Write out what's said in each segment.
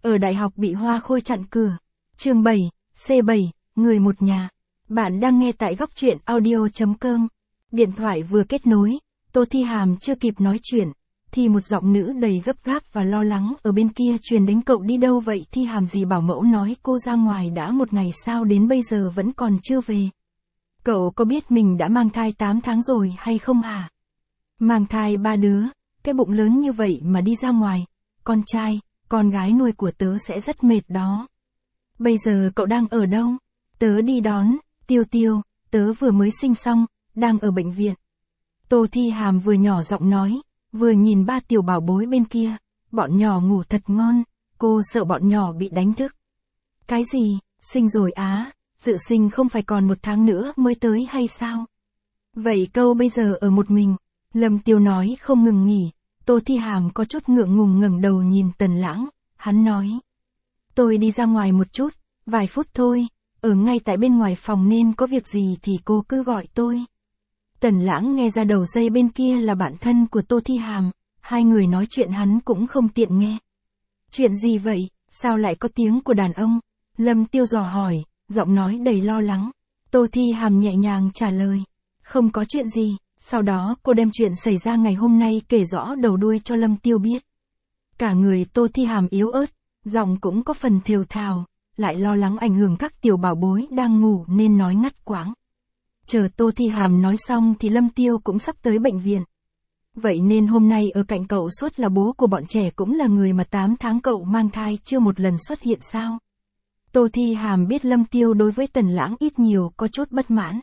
Ở đại học bị Hoa Khôi chặn cửa. Chương 7, C7, người một nhà. Bạn đang nghe tại góc truyện audio.com. Điện thoại vừa kết nối, Tô Thi Hàm chưa kịp nói chuyện, thì một giọng nữ đầy gấp gáp và lo lắng ở bên kia truyền đến: cậu đi đâu vậy? Thi Hàm, dì bảo mẫu nói cô ra ngoài đã một ngày, sao đến bây giờ vẫn còn chưa về? Cậu có biết mình đã mang thai 8 tháng rồi hay không hả? Mang thai 3 đứa, cái bụng lớn như vậy mà đi ra ngoài, con trai, con gái nuôi của tớ sẽ rất mệt đó. Bây giờ cậu đang ở đâu? Tớ đi đón Tiêu Tiêu, tớ vừa mới sinh xong, đang ở bệnh viện. Tô Thi Hàm vừa nhỏ giọng nói, vừa nhìn ba tiểu bảo bối bên kia. Bọn nhỏ ngủ thật ngon, cô sợ bọn nhỏ bị đánh thức. Cái gì, sinh rồi á? Dự sinh không phải còn 1 tháng nữa mới tới hay sao? Vậy câu bây giờ ở một mình. Lâm Tiêu nói không ngừng nghỉ. Tô Thi Hàm có chút ngượng ngùng ngẩng đầu nhìn Tần Lãng. Hắn nói, tôi đi ra ngoài một chút, vài phút thôi, ở ngay tại bên ngoài phòng nên có việc gì thì cô cứ gọi tôi. Tần Lãng nghe ra đầu dây bên kia là bạn thân của Tô Thi Hàm, hai người nói chuyện hắn cũng không tiện nghe. Chuyện gì vậy, sao lại có tiếng của đàn ông? Lâm Tiêu dò hỏi, giọng nói đầy lo lắng. Tô Thi Hàm nhẹ nhàng trả lời, không có chuyện gì. Sau đó cô đem chuyện xảy ra ngày hôm nay kể rõ đầu đuôi cho Lâm Tiêu biết. Cả người Tô Thi Hàm yếu ớt, giọng cũng có phần thều thào, lại lo lắng ảnh hưởng các tiểu bảo bối đang ngủ nên nói ngắt quãng. Chờ Tô Thi Hàm nói xong thì Lâm Tiêu cũng sắp tới bệnh viện. Vậy nên hôm nay ở cạnh cậu suốt là bố của bọn trẻ, cũng là người mà 8 tháng cậu mang thai chưa một lần xuất hiện sao? Tô Thi Hàm biết Lâm Tiêu đối với Tần Lãng ít nhiều có chút bất mãn.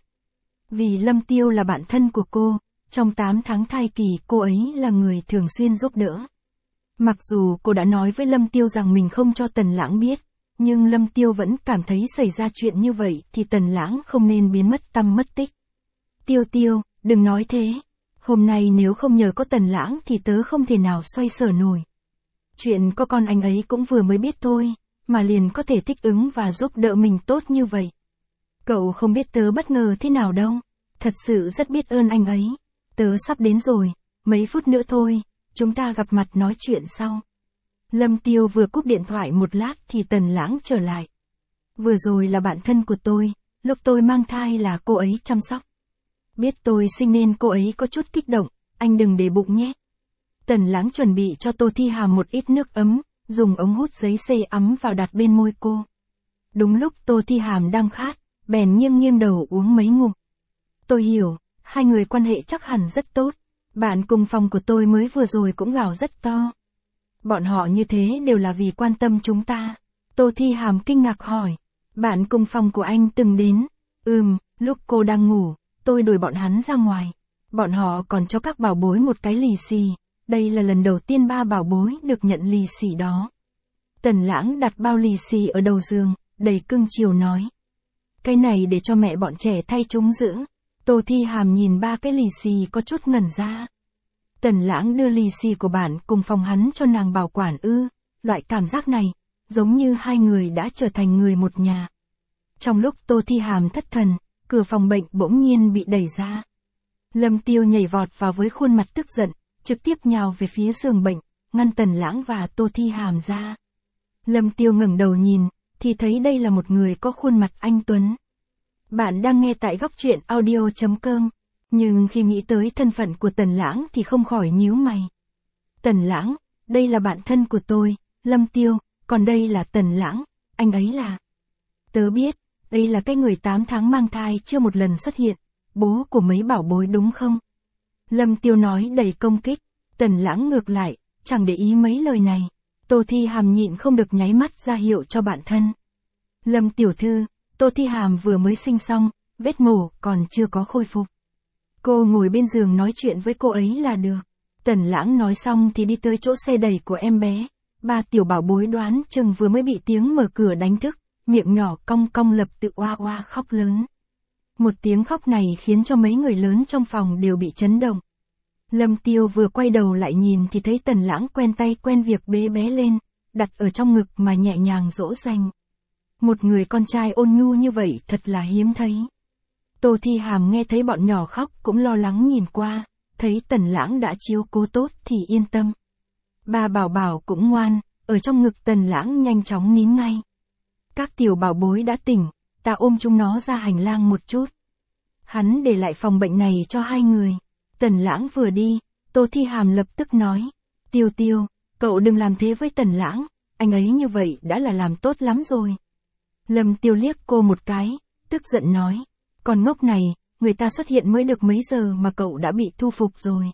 Vì Lâm Tiêu là bạn thân của cô, trong 8 tháng thai kỳ cô ấy là người thường xuyên giúp đỡ. Mặc dù cô đã nói với Lâm Tiêu rằng mình không cho Tần Lãng biết, nhưng Lâm Tiêu vẫn cảm thấy xảy ra chuyện như vậy thì Tần Lãng không nên biến mất tăm mất tích. Tiêu Tiêu, đừng nói thế. Hôm nay nếu không nhờ có Tần Lãng thì tớ không thể nào xoay sở nổi. Chuyện có con anh ấy cũng vừa mới biết thôi, mà liền có thể thích ứng và giúp đỡ mình tốt như vậy. Cậu không biết tớ bất ngờ thế nào đâu. Thật sự rất biết ơn anh ấy. Tớ sắp đến rồi, mấy phút nữa thôi, chúng ta gặp mặt nói chuyện sau. Lâm Tiêu vừa cúp điện thoại một lát thì Tần Lãng trở lại. Vừa rồi là bạn thân của tôi, lúc tôi mang thai là cô ấy chăm sóc. Biết tôi sinh nên cô ấy có chút kích động, anh đừng để bụng nhé. Tần Lãng chuẩn bị cho Tô Thi Hàm một ít nước ấm, dùng ống hút giấy xê ấm vào đặt bên môi cô. Đúng lúc Tô Thi Hàm đang khát, bèn nghiêng nghiêng đầu uống mấy ngụm. Tôi hiểu, hai người quan hệ chắc hẳn rất tốt. Bạn cùng phòng của tôi mới vừa rồi cũng gào rất to. Bọn họ như thế đều là vì quan tâm chúng ta. Tô Thi Hàm kinh ngạc hỏi. Bạn cùng phòng của anh từng đến? Lúc cô đang ngủ, tôi đuổi bọn hắn ra ngoài. Bọn họ còn cho các bảo bối một cái lì xì. Đây là lần đầu tiên 3 bảo bối được nhận lì xì đó. Tần Lãng đặt bao lì xì ở đầu giường, đầy cưng chiều nói. Cái này để cho mẹ bọn trẻ thay chúng giữ. Tô Thi Hàm nhìn 3 cái lì xì có chút ngẩn ra. Tần Lãng đưa lì xì của bạn cùng phòng hắn cho nàng bảo quản loại cảm giác này, giống như hai người đã trở thành người một nhà. Trong lúc Tô Thi Hàm thất thần, cửa phòng bệnh bỗng nhiên bị đẩy ra. Lâm Tiêu nhảy vọt vào với khuôn mặt tức giận, trực tiếp nhào về phía giường bệnh, ngăn Tần Lãng và Tô Thi Hàm ra. Lâm Tiêu ngẩng đầu nhìn, thì thấy đây là một người có khuôn mặt anh tuấn. Bạn đang nghe tại góc truyện audio.com, nhưng khi nghĩ tới thân phận của Tần Lãng thì không khỏi nhíu mày. Tần Lãng, đây là bạn thân của tôi, Lâm Tiêu, còn đây là Tần Lãng, anh ấy là... Tớ biết, đây là cái người 8 tháng mang thai chưa một lần xuất hiện, bố của mấy bảo bối đúng không? Lâm Tiêu nói đầy công kích. Tần Lãng ngược lại, chẳng để ý mấy lời này. Tô Thi Hàm nhịn không được nháy mắt ra hiệu cho bạn thân. Lâm tiểu thư, Tô Thi Hàm vừa mới sinh xong, vết mổ còn chưa có khôi phục. Cô ngồi bên giường nói chuyện với cô ấy là được. Tần Lãng nói xong thì đi tới chỗ xe đẩy của em bé. 3 tiểu bảo bối đoán chừng vừa mới bị tiếng mở cửa đánh thức, miệng nhỏ cong cong lập tự oa oa khóc lớn. Một tiếng khóc này khiến cho mấy người lớn trong phòng đều bị chấn động. Lâm Tiêu vừa quay đầu lại nhìn thì thấy Tần Lãng quen tay quen việc bế bé lên, đặt ở trong ngực mà nhẹ nhàng dỗ dành. Một người con trai ôn nhu như vậy thật là hiếm thấy. Tô Thi Hàm nghe thấy bọn nhỏ khóc cũng lo lắng nhìn qua, thấy Tần Lãng đã chiếu cố tốt thì yên tâm. 3 bảo bảo cũng ngoan, ở trong ngực Tần Lãng nhanh chóng nín ngay. Các tiểu bảo bối đã tỉnh, ta ôm chúng nó ra hành lang một chút. Hắn để lại phòng bệnh này cho hai người. Tần Lãng vừa đi, Tô Thi Hàm lập tức nói. Tiêu Tiêu, cậu đừng làm thế với Tần Lãng, anh ấy như vậy đã là làm tốt lắm rồi. Lâm Tiêu liếc cô một cái, tức giận nói. Còn ngốc này, người ta xuất hiện mới được mấy giờ mà cậu đã bị thu phục rồi.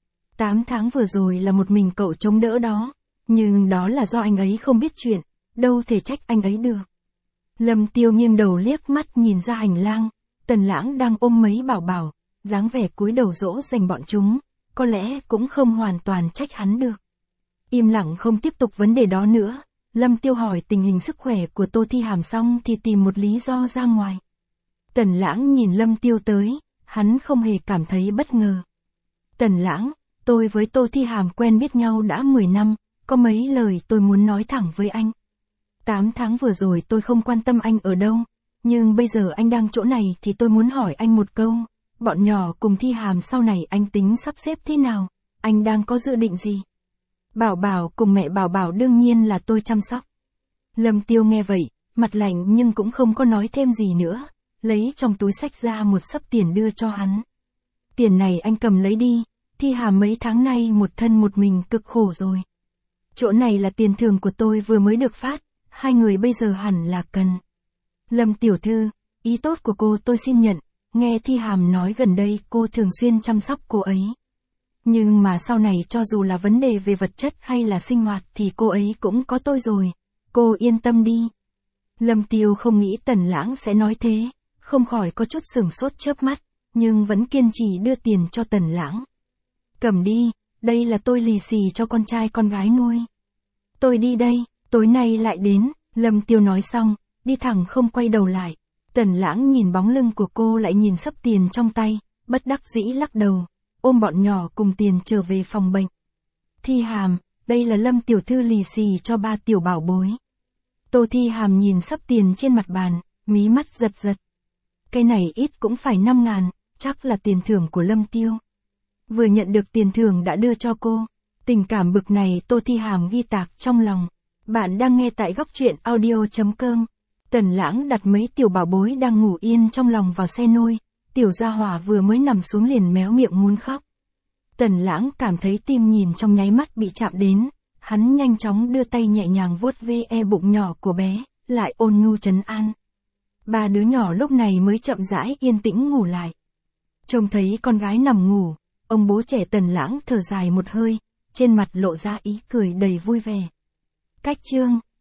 8 tháng vừa rồi là một mình cậu chống đỡ đó, nhưng đó là do anh ấy không biết chuyện, đâu thể trách anh ấy được. Lâm Tiêu nghiêng đầu liếc mắt nhìn ra hành lang, Tần Lãng đang ôm mấy bảo bảo, dáng vẻ cúi đầu dỗ dành bọn chúng, có lẽ cũng không hoàn toàn trách hắn được. Im lặng không tiếp tục vấn đề đó nữa, Lâm Tiêu hỏi tình hình sức khỏe của Tô Thi Hàm xong thì tìm một lý do ra ngoài. Tần Lãng nhìn Lâm Tiêu tới, hắn không hề cảm thấy bất ngờ. Tần Lãng, tôi với Tô Thi Hàm quen biết nhau đã 10 năm, có mấy lời tôi muốn nói thẳng với anh. 8 tháng vừa rồi tôi không quan tâm anh ở đâu, nhưng bây giờ anh đang chỗ này thì tôi muốn hỏi anh một câu, bọn nhỏ cùng Thi Hàm sau này anh tính sắp xếp thế nào, anh đang có dự định gì? Bảo Bảo cùng mẹ Bảo Bảo đương nhiên là tôi chăm sóc. Lâm Tiêu nghe vậy, mặt lạnh nhưng cũng không có nói thêm gì nữa, lấy trong túi xách ra một xấp tiền đưa cho hắn. Tiền này anh cầm lấy đi, Thi Hàm mấy tháng nay một thân một mình cực khổ rồi. Chỗ này là tiền thưởng của tôi vừa mới được phát, hai người bây giờ hẳn là cần. Lâm tiểu thư, ý tốt của cô tôi xin nhận, nghe Thi Hàm nói gần đây cô thường xuyên chăm sóc cô ấy. Nhưng mà sau này cho dù là vấn đề về vật chất hay là sinh hoạt thì cô ấy cũng có tôi rồi, cô yên tâm đi. Lâm Tiêu không nghĩ Tần Lãng sẽ nói thế, không khỏi có chút sửng sốt chớp mắt, nhưng vẫn kiên trì đưa tiền cho Tần Lãng. Cầm đi, đây là tôi lì xì cho con trai con gái nuôi. Tôi đi đây, tối nay lại đến, Lâm Tiêu nói xong, đi thẳng không quay đầu lại. Tần Lãng nhìn bóng lưng của cô lại nhìn xấp tiền trong tay, bất đắc dĩ lắc đầu, ôm bọn nhỏ cùng tiền trở về phòng bệnh. Thi Hàm, đây là Lâm tiểu thư lì xì cho 3 tiểu bảo bối. Tô Thi Hàm nhìn xấp tiền trên mặt bàn, mí mắt giật giật. Cái này ít cũng phải 5.000, chắc là tiền thưởng của Lâm Tiêu. Vừa nhận được tiền thưởng đã đưa cho cô, tình cảm bực này Tô Thi Hàm ghi tạc trong lòng. Bạn đang nghe tại góc truyện audio.com. Tần Lãng đặt mấy tiểu bảo bối đang ngủ yên trong lòng vào xe nôi, tiểu gia hỏa vừa mới nằm xuống liền méo miệng muốn khóc. Tần Lãng cảm thấy tim nhìn trong nháy mắt bị chạm đến, hắn nhanh chóng đưa tay nhẹ nhàng vuốt ve bụng nhỏ của bé, lại ôn nhu trấn an. 3 đứa nhỏ lúc này mới chậm rãi yên tĩnh ngủ lại. Trông thấy con gái nằm ngủ, ông bố trẻ Tần Lãng thở dài một hơi, trên mặt lộ ra ý cười đầy vui vẻ. Cách chương